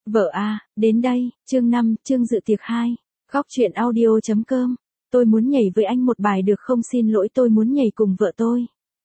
Vợ à, đến đây, chương 5, chương dự tiệc 2. Góc truyện audio.com. Tôi muốn nhảy với anh một bài được không, xin lỗi, tôi muốn nhảy cùng vợ tôi.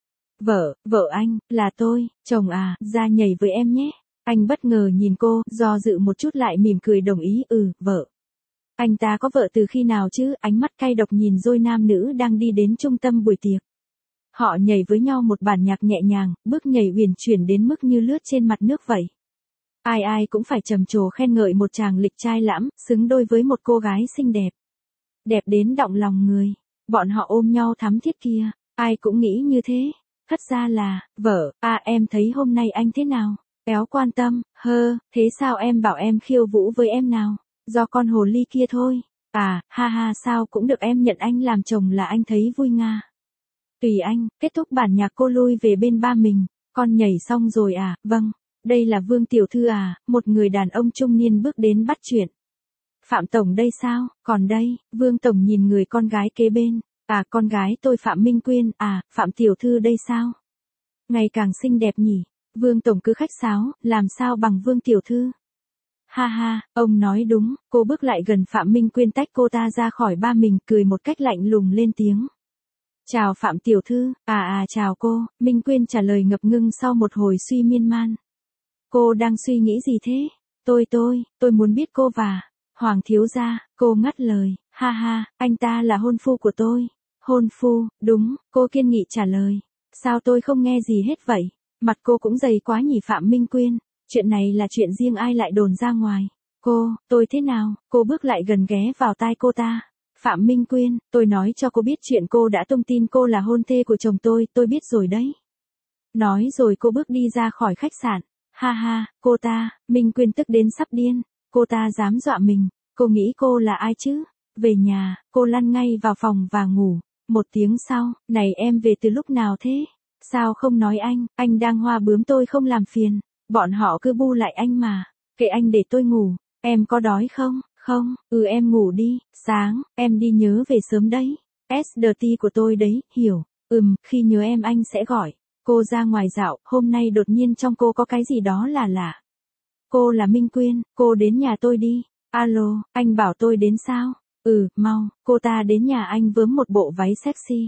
Vợ anh, là tôi, chồng à, ra nhảy với em nhé. Anh bất ngờ nhìn cô, do dự một chút lại mỉm cười đồng ý, vợ. Anh ta có vợ từ khi nào chứ, ánh mắt cay độc nhìn đôi nam nữ đang đi đến trung tâm buổi tiệc. Họ nhảy với nhau một bản nhạc nhẹ nhàng, bước nhảy uyển chuyển đến mức như lướt trên mặt nước vậy. Ai ai cũng phải trầm trồ khen ngợi một chàng lịch trai lãm, xứng đôi với một cô gái xinh đẹp. Đẹp đến động lòng người. Bọn họ ôm nhau thắm thiết kia, ai cũng nghĩ như thế. Thật ra là, vợ, em thấy hôm nay anh thế nào? Éo quan tâm, thế sao em bảo em khiêu vũ với em nào? Do con hồ ly kia thôi. Ha sao cũng được, em nhận anh làm chồng là anh thấy vui nga. Tùy anh, kết thúc bản nhạc cô lui về bên ba mình. Con nhảy xong rồi à? Vâng. Đây là Vương tiểu thư à? Một người đàn ông trung niên bước đến bắt chuyện. Phạm tổng đây sao? Còn đây, Vương tổng nhìn người con gái kế bên. Con gái tôi Phạm Minh Quyên. Phạm tiểu thư đây sao? Ngày càng xinh đẹp nhỉ? Vương tổng cứ khách sáo, làm sao bằng Vương tiểu thư? Ha, ông nói đúng. Cô bước lại gần Phạm Minh Quyên, tách cô ta ra khỏi ba mình, cười một cách lạnh lùng lên tiếng. Chào Phạm tiểu thư. Chào cô. Minh Quyên trả lời ngập ngừng sau một hồi suy miên man. Cô đang suy nghĩ gì thế? Tôi muốn biết cô và Hoàng thiếu gia. Cô ngắt lời. Ha, anh ta là hôn phu của tôi. Hôn phu, đúng, cô kiên nghị trả lời. Sao tôi không nghe gì hết vậy? Mặt cô cũng dày quá nhỉ Phạm Minh Quyên. Chuyện này là chuyện riêng, ai lại đồn ra ngoài? Tôi thế nào? Cô bước lại gần ghé vào tai cô ta. Phạm Minh Quyên, tôi nói cho cô biết chuyện cô đã tung tin cô là hôn thê của chồng tôi biết rồi đấy. Nói rồi cô bước đi ra khỏi khách sạn. Ha, cô ta, Minh Quyên tức đến sắp điên. Cô ta dám dọa mình, cô nghĩ cô là ai chứ? Về nhà, cô lăn ngay vào phòng và ngủ. Một tiếng sau, này em về từ lúc nào thế? Sao không nói anh đang hoa bướm, tôi không làm phiền. Bọn họ cứ bu lại anh mà. Kệ anh để tôi ngủ, em có đói không? Không, em ngủ đi, sáng, em đi nhớ về sớm đấy. SDT của tôi đấy, hiểu. Khi nhớ em anh sẽ gọi. Cô ra ngoài dạo, hôm nay đột nhiên trong cô có cái gì đó là lạ. Cô là Minh Quyên, cô đến nhà tôi đi. Alo, anh bảo tôi đến sao? Mau, cô ta đến nhà anh vớm một bộ váy sexy.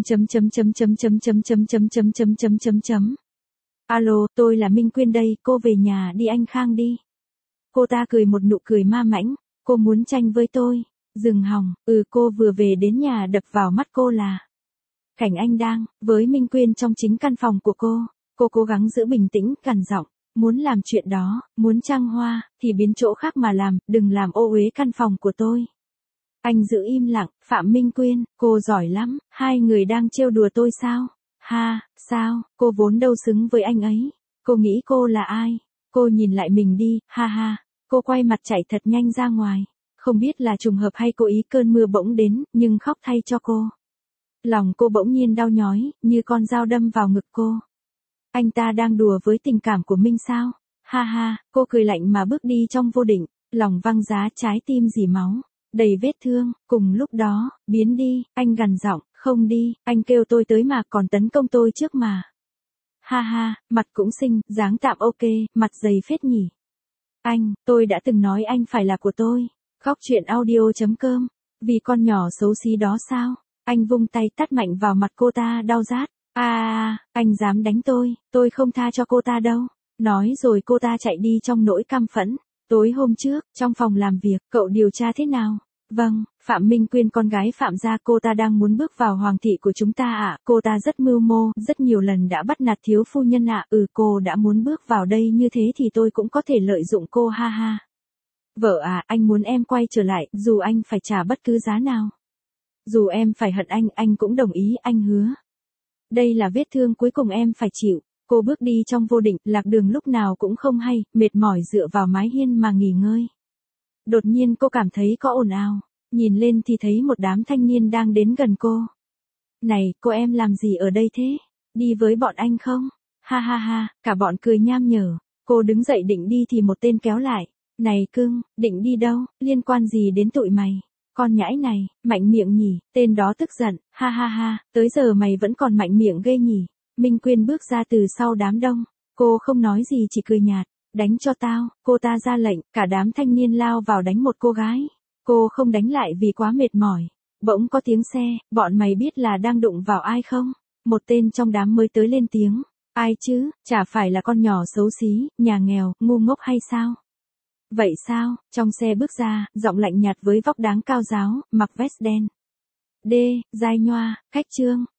Alo, tôi là Minh Quyên đây, cô về nhà đi, anh Khang đi. Cô ta cười một nụ cười ma mãnh. Cô muốn tranh với tôi. Dừng hòng, cô vừa về đến nhà, đập vào mắt cô là cảnh anh đang với Minh Quyên trong chính căn phòng của cô. Cô cố gắng giữ bình tĩnh, gằn giọng. Muốn làm chuyện đó, muốn trăng hoa, thì biến chỗ khác mà làm, đừng làm ô uế căn phòng của tôi. Anh giữ im lặng. Phạm Minh Quyên, cô giỏi lắm, hai người đang trêu đùa tôi sao? Ha, sao, cô vốn đâu xứng với anh ấy. Cô nghĩ cô là ai? Cô nhìn lại mình đi, ha. Cô quay mặt chạy thật nhanh ra ngoài. Không biết là trùng hợp hay cố ý, cơn mưa bỗng đến, nhưng khóc thay cho cô. Lòng cô bỗng nhiên đau nhói, như con dao đâm vào ngực cô. Anh ta đang đùa với tình cảm của Minh sao? Ha, cô cười lạnh mà bước đi trong vô định, lòng văng giá, trái tim rỉ máu, đầy vết thương. Cùng lúc đó, biến đi, anh gằn giọng, không đi, anh kêu tôi tới mà còn tấn công tôi trước mà. Ha, mặt cũng xinh, dáng tạm ok, mặt dày phết nhỉ. Tôi đã từng nói anh phải là của tôi. Góc truyện audio.com. Vì con nhỏ xấu xí đó sao? Anh vung tay tát mạnh vào mặt cô ta, đau rát. Anh dám đánh tôi không tha cho cô ta đâu. Nói rồi cô ta chạy đi trong nỗi căm phẫn. Tối hôm trước, trong phòng làm việc, cậu điều tra thế nào? Vâng, Phạm Minh Quyên con gái Phạm gia, cô ta đang muốn bước vào hoàng thị của chúng ta ạ. Cô ta rất mưu mô, rất nhiều lần đã bắt nạt thiếu phu nhân ạ. Cô đã muốn bước vào đây như thế thì tôi cũng có thể lợi dụng cô, ha. Vợ à, anh muốn em quay trở lại, dù anh phải trả bất cứ giá nào. Dù em phải hận anh cũng đồng ý, anh hứa. Đây là vết thương cuối cùng em phải chịu. Cô bước đi trong vô định, lạc đường lúc nào cũng không hay, mệt mỏi dựa vào mái hiên mà nghỉ ngơi. Đột nhiên cô cảm thấy có ồn ào. Nhìn lên thì thấy một đám thanh niên đang đến gần cô. Này, cô em làm gì ở đây thế? Đi với bọn anh không? Ha, cả bọn cười nham nhở. Cô đứng dậy định đi thì một tên kéo lại. Này cưng, định đi đâu, liên quan gì đến tụi mày? Con nhãi này, mạnh miệng nhỉ, tên đó tức giận. Ha, tới giờ mày vẫn còn mạnh miệng ghê nhỉ. Minh Quyên bước ra từ sau đám đông. Cô không nói gì, chỉ cười nhạt. Đánh cho tao, cô ta ra lệnh, cả đám thanh niên lao vào đánh một cô gái. Cô không đánh lại vì quá mệt mỏi. Bỗng có tiếng xe, bọn mày biết là đang đụng vào ai không? Một tên trong đám mới tới lên tiếng. Ai chứ, chả phải là con nhỏ xấu xí, nhà nghèo, ngu ngốc hay sao? Vậy sao? Trong xe bước ra, giọng lạnh nhạt với vóc dáng cao ráo, mặc vest đen. D, dai nhoa, khách Trương.